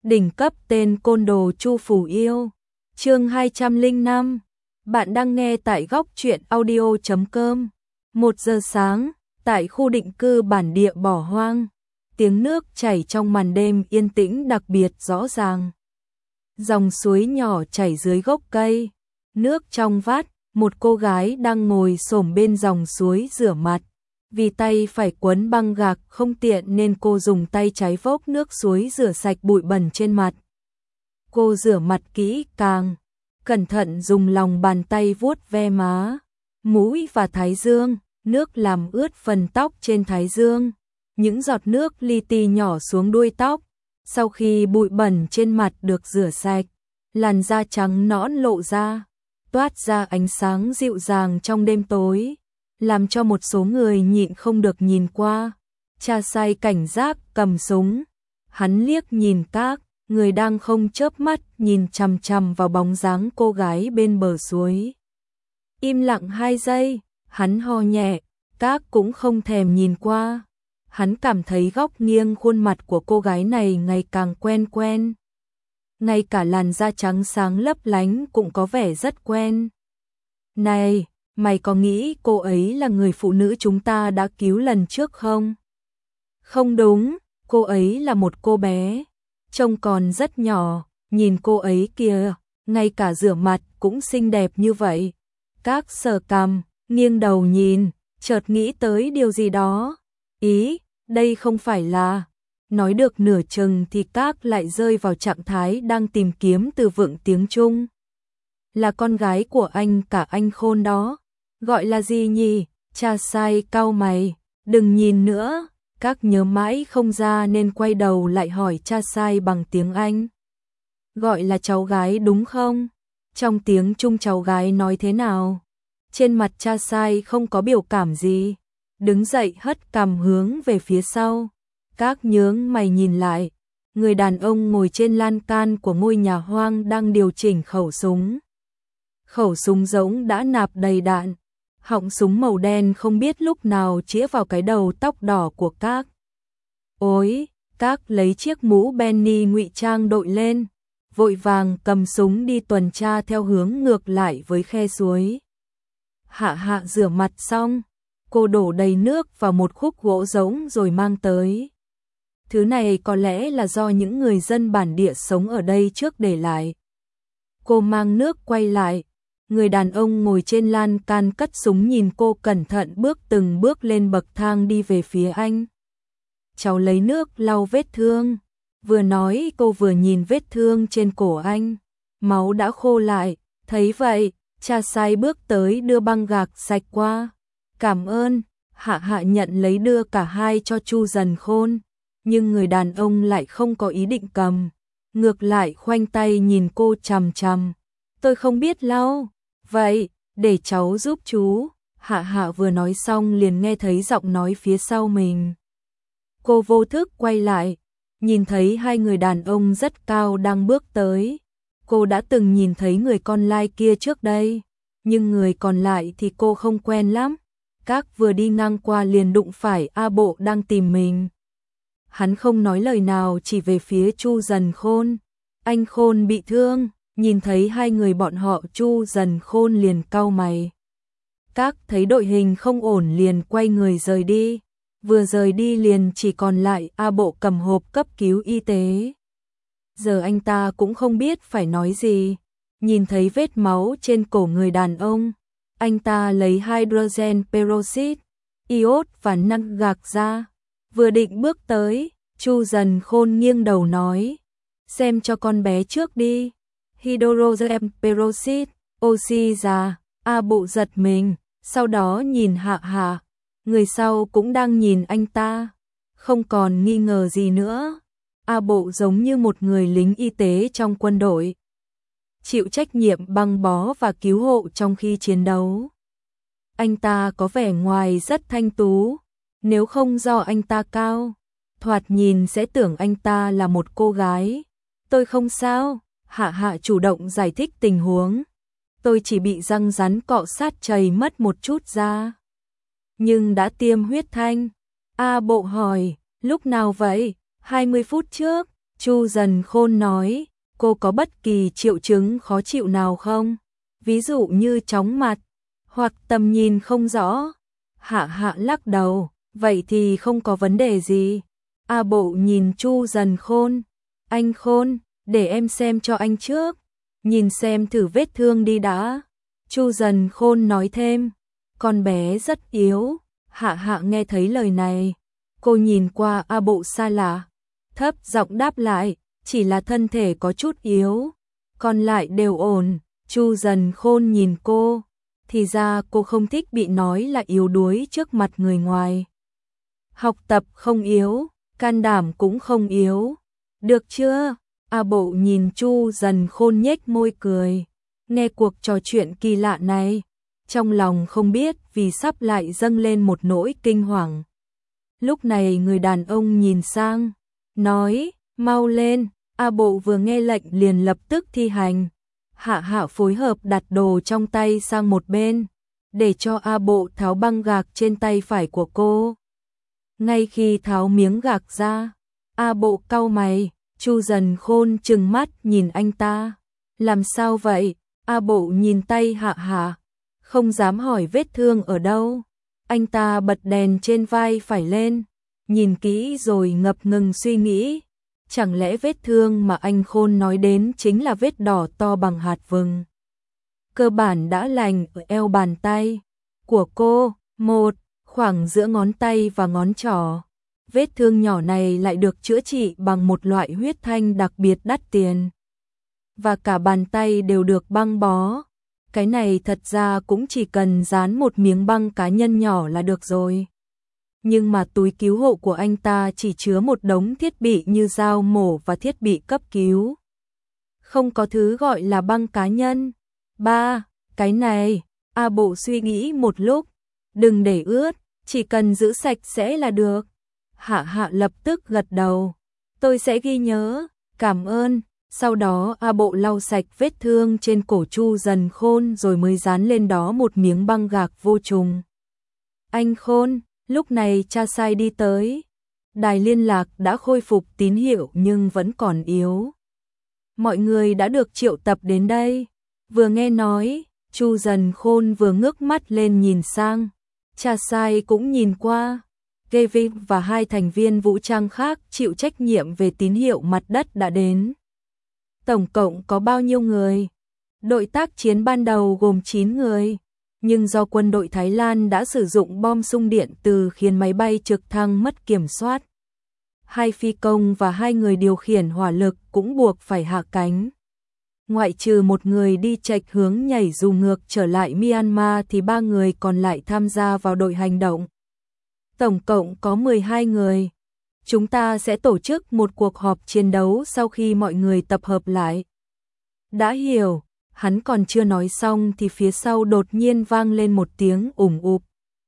Đỉnh cấp tên côn đồ Chu Phủ Yêu. Chương 205. Bạn đang nghe tại góc truyện audio.com. 1 giờ sáng, tại khu định cư bản địa bỏ hoang, tiếng nước chảy trong màn đêm yên tĩnh đặc biệt rõ ràng. Dòng suối nhỏ chảy dưới gốc cây, nước trong vắt, một cô gái đang ngồi xổm bên dòng suối rửa mặt. Vì tay phải quấn băng gạc không tiện nên cô dùng tay trái vốc nước suối rửa sạch bụi bẩn trên mặt. Cô rửa mặt kỹ càng, cẩn thận dùng lòng bàn tay vuốt ve má, mũi và thái dương, nước làm ướt phần tóc trên thái dương. Những giọt nước li ti nhỏ xuống đuôi tóc. Sau khi bụi bẩn trên mặt được rửa sạch, làn da trắng nõn lộ ra, toát ra ánh sáng dịu dàng trong đêm tối, làm cho một số người nhịn không được nhìn qua. Cha Sai cảnh giác cầm súng, hắn liếc nhìn các người đang không chớp mắt nhìn chằm chằm vào bóng dáng cô gái bên bờ suối. Im lặng 2 giây, hắn ho nhẹ, các cũng không thèm nhìn qua. Hắn cảm thấy góc nghiêng khuôn mặt của cô gái này ngày càng quen quen. Ngay cả làn da trắng sáng lấp lánh cũng có vẻ rất quen. Này, mày có nghĩ cô ấy là người phụ nữ chúng ta đã cứu lần trước không? Không đúng, cô ấy là một cô bé, trông còn rất nhỏ, nhìn cô ấy kìa, ngay cả rửa mặt cũng xinh đẹp như vậy. Các sờ cằm, nghiêng đầu nhìn, chợt nghĩ tới điều gì đó. Ý, đây không phải là... Nói được nửa chừng thì các lại rơi vào trạng thái đang tìm kiếm từ vựng tiếng Trung. Là con gái của anh cả anh Khôn đó. Gọi là gì nhỉ? Cha Sai cau mày. Đừng nhìn nữa. Các nhớ mãi không ra nên quay đầu lại hỏi cha Sai bằng tiếng Anh. Gọi là cháu gái đúng không? Trong tiếng Trung cháu gái nói thế nào? Trên mặt cha Sai không có biểu cảm gì. Đứng dậy hất cằm hướng về phía sau. Các nhướng mày nhìn lại. Người đàn ông ngồi trên lan can của ngôi nhà hoang đang điều chỉnh khẩu súng. Khẩu súng rỗng đã nạp đầy đạn. Họng súng màu đen không biết lúc nào chĩa vào cái đầu tóc đỏ của các. Ôi, các lấy chiếc mũ Benny ngụy trang đội lên, vội vàng cầm súng đi tuần tra theo hướng ngược lại với khe suối. Hạ rửa mặt xong, cô đổ đầy nước vào một khúc gỗ rỗng rồi mang tới. Thứ này có lẽ là do những người dân bản địa sống ở đây trước để lại. Cô mang nước quay lại. Người đàn ông ngồi trên lan can cất súng nhìn cô cẩn thận bước từng bước lên bậc thang đi về phía anh. Cháu lấy nước lau vết thương. Vừa nói cô vừa nhìn vết thương trên cổ anh. Máu đã khô lại. Thấy vậy, cha Sai bước tới đưa băng gạc sạch qua. Cảm ơn. Hạ nhận lấy đưa cả hai cho Chu Dần Khôn. Nhưng người đàn ông lại không có ý định cầm. Ngược lại khoanh tay nhìn cô chằm chằm. Tôi không biết lau. Vậy, để cháu giúp chú. Hạ vừa nói xong liền nghe thấy giọng nói phía sau mình. Cô vô thức quay lại, nhìn thấy hai người đàn ông rất cao đang bước tới. Cô đã từng nhìn thấy người con lai kia trước đây, nhưng người còn lại thì cô không quen lắm. Các vừa đi ngang qua liền đụng phải A Bộ đang tìm mình. Hắn không nói lời nào chỉ về phía Chu Dần Khôn. Anh Khôn bị thương. Nhìn thấy hai người bọn họ Chu Dần Khôn liền cau mày. Các thấy đội hình không ổn liền quay người rời đi. Vừa rời đi liền chỉ còn lại A Bộ cầm hộp cấp cứu y tế. Giờ anh ta cũng không biết phải nói gì. Nhìn thấy vết máu trên cổ người đàn ông. Anh ta lấy hydrogen peroxide, iốt và năng gạc ra. Vừa định bước tới, Chu Dần Khôn nghiêng đầu nói. Xem cho con bé trước đi. Hydrogen peroxide, oxy già. A Bộ giật mình, sau đó nhìn Hạ. Người sau cũng đang nhìn anh ta. Không còn nghi ngờ gì nữa. A Bộ giống như một người lính y tế trong quân đội. Chịu trách nhiệm băng bó và cứu hộ trong khi chiến đấu. Anh ta có vẻ ngoài rất thanh tú. Nếu không do anh ta cao, thoạt nhìn sẽ tưởng anh ta là một cô gái. Tôi không sao. Hạ chủ động giải thích tình huống. Tôi chỉ bị răng rắn cọ sát chảy mất một chút da. Nhưng đã tiêm huyết thanh. A Bộ hỏi, lúc nào vậy? 20 phút trước. Chu Dần Khôn nói, cô có bất kỳ triệu chứng khó chịu nào không? Ví dụ như chóng mặt, hoặc tầm nhìn không rõ. Hạ Hạ lắc đầu, vậy thì không có vấn đề gì. A Bộ nhìn Chu Dần Khôn, anh Khôn, để em xem cho anh trước, nhìn xem thử vết thương đi đã. Chu Dần Khôn nói thêm, con bé rất yếu. Hạ Hạ nghe thấy lời này, cô nhìn qua A Bộ xa lạ, thấp giọng đáp lại, chỉ là thân thể có chút yếu, còn lại đều ổn. Chu Dần Khôn nhìn cô, thì ra cô không thích bị nói là yếu đuối trước mặt người ngoài. Học tập không yếu, can đảm cũng không yếu, được chưa? A Bộ nhìn Chu Dần Khôn nhếch môi cười, nghe cuộc trò chuyện kỳ lạ này, trong lòng không biết vì sắp lại dâng lên một nỗi kinh hoàng. Lúc này người đàn ông nhìn sang, nói, mau lên. A Bộ vừa nghe lệnh liền lập tức thi hành. Hạ Hạ phối hợp đặt đồ trong tay sang một bên, để cho A Bộ tháo băng gạc trên tay phải của cô. Ngay khi tháo miếng gạc ra, A Bộ cau mày, Chu Dần Khôn trừng mắt nhìn anh ta. Làm sao vậy? A Bộ nhìn tay Hạ Hạ, không dám hỏi vết thương ở đâu. Anh ta bật đèn trên vai phải lên, nhìn kỹ rồi ngập ngừng suy nghĩ. Chẳng lẽ vết thương mà anh Khôn nói đến chính là vết đỏ to bằng hạt vừng? Cơ bản đã lành ở eo bàn tay của cô, khoảng giữa ngón tay và ngón trỏ. Vết thương nhỏ này lại được chữa trị bằng một loại huyết thanh đặc biệt đắt tiền. Và cả bàn tay đều được băng bó. Cái này thật ra cũng chỉ cần dán một miếng băng cá nhân nhỏ là được rồi. Nhưng mà túi cứu hộ của anh ta chỉ chứa một đống thiết bị như dao mổ và thiết bị cấp cứu. Không có thứ gọi là băng cá nhân. Cái này, A Bộ suy nghĩ một lúc, đừng để ướt, chỉ cần giữ sạch sẽ là được. Hạ Hạ lập tức gật đầu, tôi sẽ ghi nhớ, cảm ơn. Sau đó A Bộ lau sạch vết thương trên cổ Chu Dần Khôn rồi mới dán lên đó một miếng băng gạc vô trùng. Anh Khôn, lúc này cha sai đi tới. Đài liên lạc đã khôi phục tín hiệu nhưng vẫn còn yếu. Mọi người đã được triệu tập đến đây. Vừa nghe nói, Chu Dần Khôn vừa ngước mắt lên nhìn sang. Cha sai cũng nhìn qua. Kevin và 2 thành viên vũ trang khác chịu trách nhiệm về tín hiệu mặt đất đã đến. Tổng cộng có bao nhiêu người? Đội tác chiến ban đầu gồm 9 người. Nhưng do quân đội Thái Lan đã sử dụng bom xung điện từ khiến máy bay trực thăng mất kiểm soát. 2 phi công và 2 người điều khiển hỏa lực cũng buộc phải hạ cánh. Ngoại trừ một người đi chệch hướng nhảy dù ngược trở lại Myanmar thì 3 người còn lại tham gia vào đội hành động. Tổng cộng có 12 người. Chúng ta sẽ tổ chức một cuộc họp chiến đấu sau khi mọi người tập hợp lại. Đã hiểu. Hắn còn chưa nói xong thì phía sau đột nhiên vang lên một tiếng ủng ụp.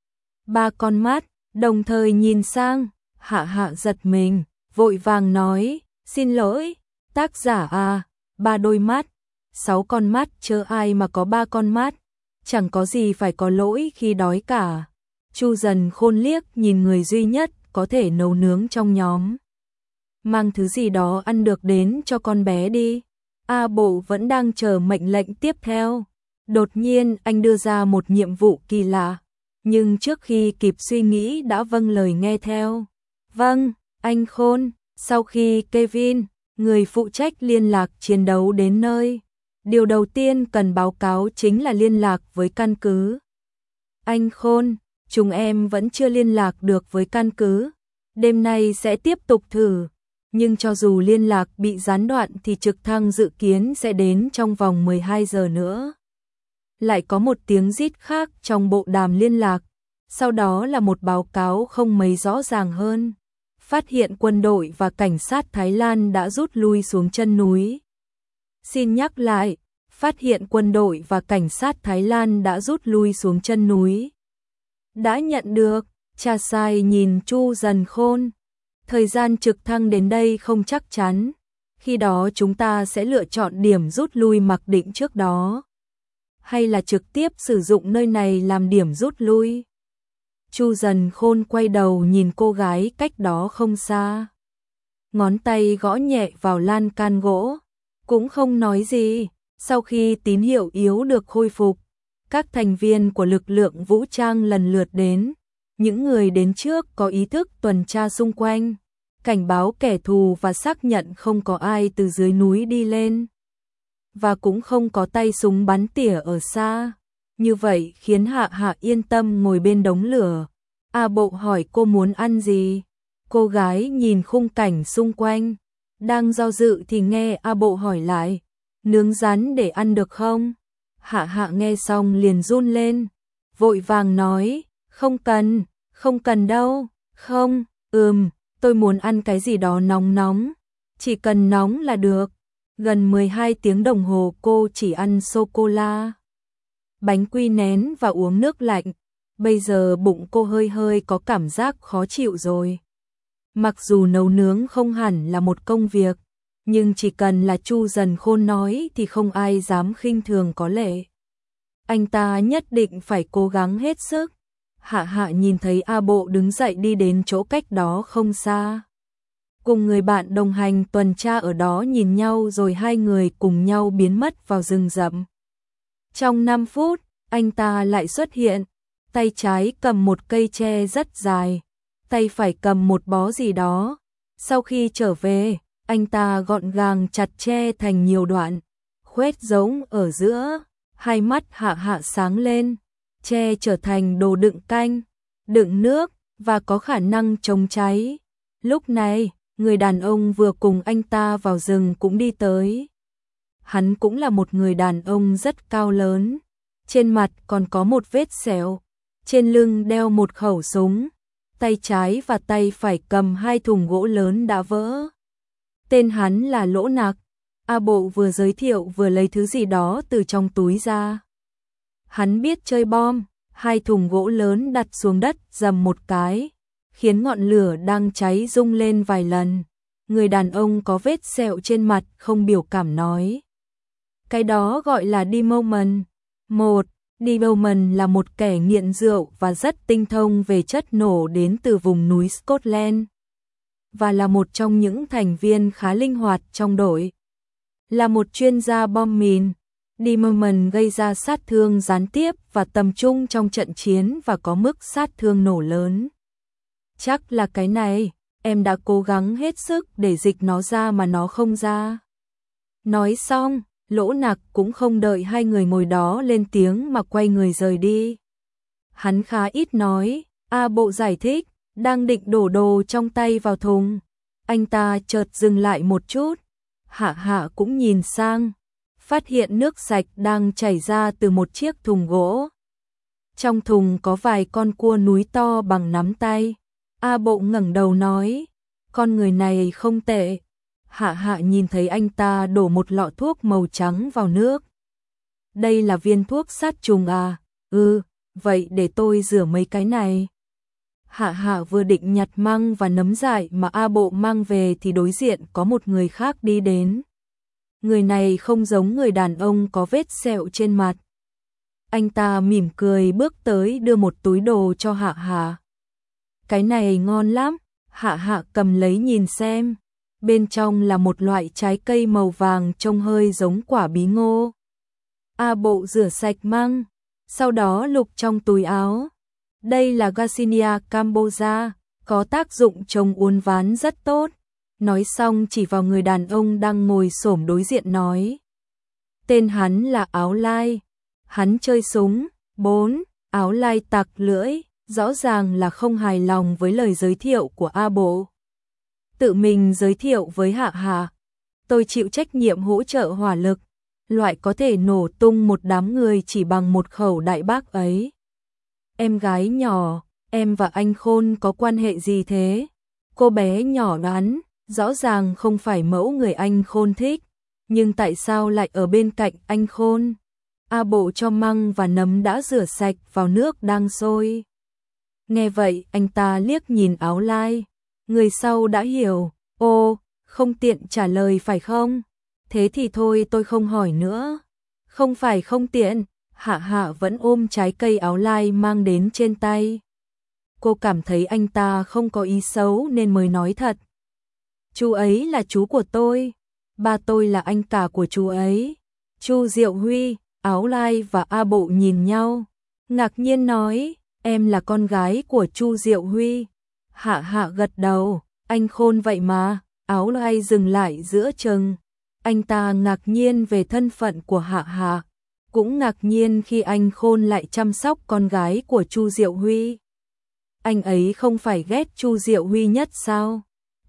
3 con mắt đồng thời nhìn sang. Hạ Hạ giật mình, vội vàng nói, xin lỗi, tác giả à, 3 đôi mắt, 6 con mắt chớ ai mà có 3 con mắt, chẳng có gì phải có lỗi khi đói cả. Chu Dần Khôn liếc nhìn người duy nhất có thể nấu nướng trong nhóm. Mang thứ gì đó ăn được đến cho con bé đi. A Bộ vẫn đang chờ mệnh lệnh tiếp theo. Đột nhiên anh đưa ra một nhiệm vụ kỳ lạ, nhưng trước khi kịp suy nghĩ đã vâng lời nghe theo. Vâng, anh Khôn. Sau khi Kevin, người phụ trách liên lạc chiến đấu đến nơi, điều đầu tiên cần báo cáo chính là liên lạc với căn cứ. Anh Khôn, chúng em vẫn chưa liên lạc được với căn cứ. Đêm nay sẽ tiếp tục thử. Nhưng cho dù liên lạc bị gián đoạn thì trực thăng dự kiến sẽ đến trong vòng 12 giờ nữa. Lại có một tiếng rít khác trong bộ đàm liên lạc. Sau đó là một báo cáo không mấy rõ ràng hơn. Phát hiện quân đội và cảnh sát Thái Lan đã rút lui xuống chân núi. Xin nhắc lại, phát hiện quân đội và cảnh sát Thái Lan đã rút lui xuống chân núi. Đã nhận được, cha sai nhìn Chu Dần Khôn. Thời gian trực thăng đến đây không chắc chắn. Khi đó chúng ta sẽ lựa chọn điểm rút lui mặc định trước đó. Hay là trực tiếp sử dụng nơi này làm điểm rút lui. Chu Dần Khôn quay đầu nhìn cô gái cách đó không xa. ngón tay gõ nhẹ vào lan can gỗ, cũng không nói gì. Sau khi tín hiệu yếu được khôi phục, các thành viên của lực lượng vũ trang lần lượt đến. Những người đến trước có ý thức tuần tra xung quanh, cảnh báo kẻ thù và xác nhận không có ai từ dưới núi đi lên. Và cũng không có tay súng bắn tỉa ở xa. Như vậy khiến Hạ Hạ yên tâm ngồi bên đống lửa. A Bộ hỏi cô muốn ăn gì? Cô gái nhìn khung cảnh xung quanh, đang do dự thì nghe A Bộ hỏi lại, nướng rán để ăn được không? Hạ Hạ nghe xong liền run lên, vội vàng nói, không cần đâu, không, tôi muốn ăn cái gì đó nóng nóng, chỉ cần nóng là được. Gần 12 tiếng đồng hồ cô chỉ ăn sô-cô-la, bánh quy nén và uống nước lạnh, bây giờ bụng cô hơi hơi có cảm giác khó chịu rồi. Mặc dù nấu nướng không hẳn là một công việc, nhưng chỉ cần là Chu Dần Khôn nói thì không ai dám khinh thường có lệ. Anh ta nhất định phải cố gắng hết sức. Hạ Hạ nhìn thấy A Bộ đứng dậy đi đến chỗ cách đó không xa. Cùng người bạn đồng hành tuần tra ở đó nhìn nhau rồi hai người cùng nhau biến mất vào rừng rậm. Trong 5 phút, anh ta lại xuất hiện, tay trái cầm một cây tre rất dài, tay phải cầm một bó gì đó. Sau khi trở về, anh ta gọn gàng chặt tre thành nhiều đoạn, khoét giống ở giữa, hai mắt Hạ Hạ sáng lên, tre trở thành đồ đựng canh, đựng nước và có khả năng chống cháy. Lúc này, người đàn ông vừa cùng anh ta vào rừng cũng đi tới. Hắn cũng là một người đàn ông rất cao lớn, trên mặt còn có một vết sẹo, trên lưng đeo một khẩu súng, tay trái và tay phải cầm hai thùng gỗ lớn đã vỡ. Tên hắn là Lỗ Nặc. A Bộ vừa giới thiệu vừa lấy thứ gì đó từ trong túi ra. Hắn biết chơi bom, hai thùng gỗ lớn đặt xuống đất rầm một cái, khiến ngọn lửa đang cháy rung lên vài lần. Người đàn ông có vết sẹo trên mặt không biểu cảm nói. Cái đó gọi là Demoman. Demoman là một kẻ nghiện rượu và rất tinh thông về chất nổ đến từ vùng núi Scotland. Và là một trong những thành viên khá linh hoạt trong đội. Là một chuyên gia bom mìn, Demoman gây ra sát thương gián tiếp và tầm trung trong trận chiến và có mức sát thương nổ lớn. Chắc là cái này, em đã cố gắng hết sức để dịch nó ra mà nó không ra. Nói xong, Lỗ Nặc cũng không đợi hai người ngồi đó lên tiếng mà quay người rời đi. Hắn khá ít nói, A Bộ giải thích, đang định đổ đồ trong tay vào thùng. Anh ta chợt dừng lại một chút, Hạ Hạ cũng nhìn sang, phát hiện nước sạch đang chảy ra từ một chiếc thùng gỗ. Trong thùng có vài con cua núi to bằng nắm tay. A Bộ ngẩng đầu nói, con người này không tệ. Hạ Hạ nhìn thấy anh ta đổ một lọ thuốc màu trắng vào nước. Đây là viên thuốc sát trùng à? Vậy để tôi rửa mấy cái này. Hạ Hạ vừa định nhặt măng và nấm dại mà A Bộ mang về thì đối diện có một người khác đi đến. Người này không giống người đàn ông có vết sẹo trên mặt. Anh ta mỉm cười bước tới đưa một túi đồ cho Hạ Hạ. Cái này ngon lắm. Hạ Hạ cầm lấy nhìn xem. Bên trong là một loại trái cây màu vàng trông hơi giống quả bí ngô. A Bộ rửa sạch măng, sau đó lục trong túi áo. Đây là Garcinia cambogia, có tác dụng chống uốn ván rất tốt. Nói xong chỉ vào người đàn ông đang ngồi xổm đối diện nói. Tên hắn là Áo Lai. Hắn chơi súng. 4. Áo Lai tặc lưỡi, rõ ràng là không hài lòng với lời giới thiệu của A Bộ. Tự mình giới thiệu với Hạ Hạ. Tôi chịu trách nhiệm hỗ trợ hỏa lực, loại có thể nổ tung một đám người chỉ bằng một khẩu đại bác ấy. Em gái nhỏ, em và anh Khôn có quan hệ gì thế? Cô bé nhỏ đoán, rõ ràng không phải mẫu người anh Khôn thích, nhưng tại sao lại ở bên cạnh anh Khôn? A Bộ cho măng và nấm đã rửa sạch vào nước đang sôi. Nghe vậy anh ta liếc nhìn Áo Lai. Người sau đã hiểu, không tiện trả lời phải không? Thế thì thôi tôi không hỏi nữa. Không phải không tiện, Hạ Hạ vẫn ôm trái cây Áo Lai mang đến trên tay. Cô cảm thấy anh ta không có ý xấu nên mới nói thật. Chú ấy là chú của tôi, ba tôi là anh cả của chú ấy. Chu Diệu Huy, Áo Lai và A Bộ nhìn nhau, ngạc nhiên nói, em là con gái của Chu Diệu Huy. Hạ Hạ gật đầu, anh khôn vậy mà. Áo Lai dừng lại giữa chừng. Anh ta ngạc nhiên về thân phận của Hạ Hạ, cũng ngạc nhiên khi anh khôn lại chăm sóc con gái của Chu Diệu Huy. Anh ấy không phải ghét Chu Diệu Huy nhất sao?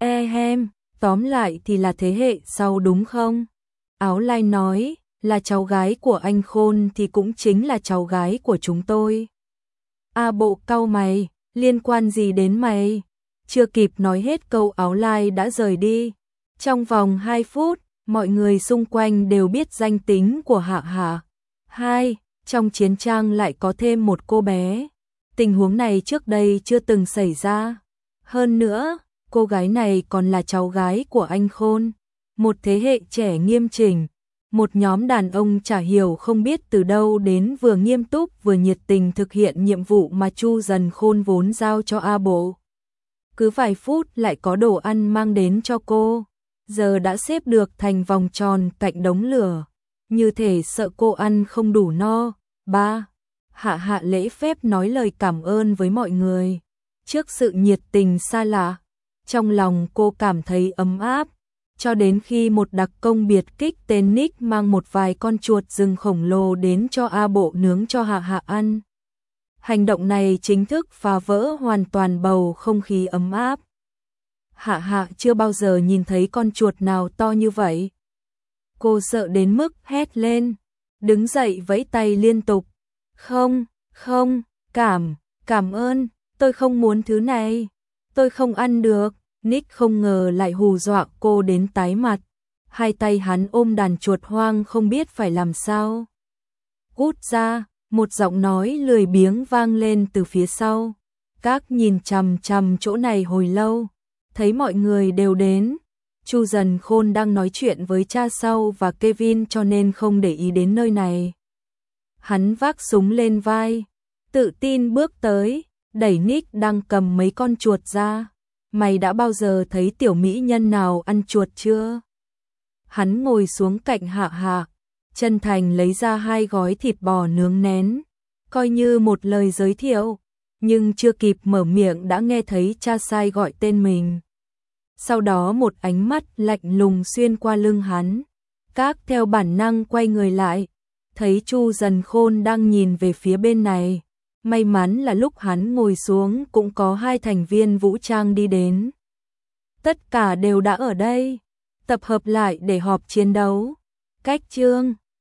Tóm lại thì là thế hệ sau đúng không? Áo Lai nói, là cháu gái của anh khôn thì cũng chính là cháu gái của chúng tôi. A Bộ cau mày, liên quan gì đến mày? Chưa kịp nói hết câu Áo Lai đã rời đi. Trong vòng 2 phút, mọi người xung quanh đều biết danh tính của Hạ Hạ. Trong chiến trang lại có thêm một cô bé. Tình huống này trước đây chưa từng xảy ra. Hơn nữa, cô gái này còn là cháu gái của anh khôn. Một thế hệ trẻ nghiêm chỉnh. Một nhóm đàn ông chả hiểu không biết từ đâu đến vừa nghiêm túc vừa nhiệt tình thực hiện nhiệm vụ mà Chu Dần Khôn vốn giao cho A Bộ. Cứ vài phút lại có đồ ăn mang đến cho cô. Giờ đã xếp được thành vòng tròn cạnh đống lửa. Như thể sợ cô ăn không đủ no. Hạ Hạ lễ phép nói lời cảm ơn với mọi người. Trước sự nhiệt tình xa lạ, trong lòng cô cảm thấy ấm áp. Cho đến khi một đặc công biệt kích tên Nick mang một vài con chuột rừng khổng lồ đến cho A Bộ nướng cho Hạ Hạ ăn. Hành động này chính thức phá vỡ hoàn toàn bầu không khí ấm áp. Hạ Hạ chưa bao giờ nhìn thấy con chuột nào to như vậy. Cô sợ đến mức hét lên, đứng dậy vẫy tay liên tục. Không, cảm ơn, tôi không muốn thứ này, tôi không ăn được. Nick không ngờ lại hù dọa cô đến tái mặt. Hai tay hắn ôm đàn chuột hoang không biết phải làm sao. Cút ra, một giọng nói lười biếng vang lên từ phía sau. Các nhìn chằm chằm chỗ này hồi lâu, thấy mọi người đều đến. Chu Dần Khôn đang nói chuyện với cha sau và Kevin cho nên không để ý đến nơi này. Hắn vác súng lên vai, tự tin bước tới, đẩy Nick đang cầm mấy con chuột ra. Mày đã bao giờ thấy tiểu mỹ nhân nào ăn chuột chưa? Hắn ngồi xuống cạnh Hạ Hạ, chân thành lấy ra 2 gói thịt bò nướng nén, coi như một lời giới thiệu, nhưng chưa kịp mở miệng đã nghe thấy cha sai gọi tên mình. Sau đó một ánh mắt lạnh lùng xuyên qua lưng hắn, các theo bản năng quay người lại, thấy Chu Dần Khôn đang nhìn về phía bên này. May mắn là lúc hắn ngồi xuống cũng có 2 thành viên vũ trang đi đến. Tất cả đều đã ở đây, tập hợp lại để họp chiến đấu. Cách chương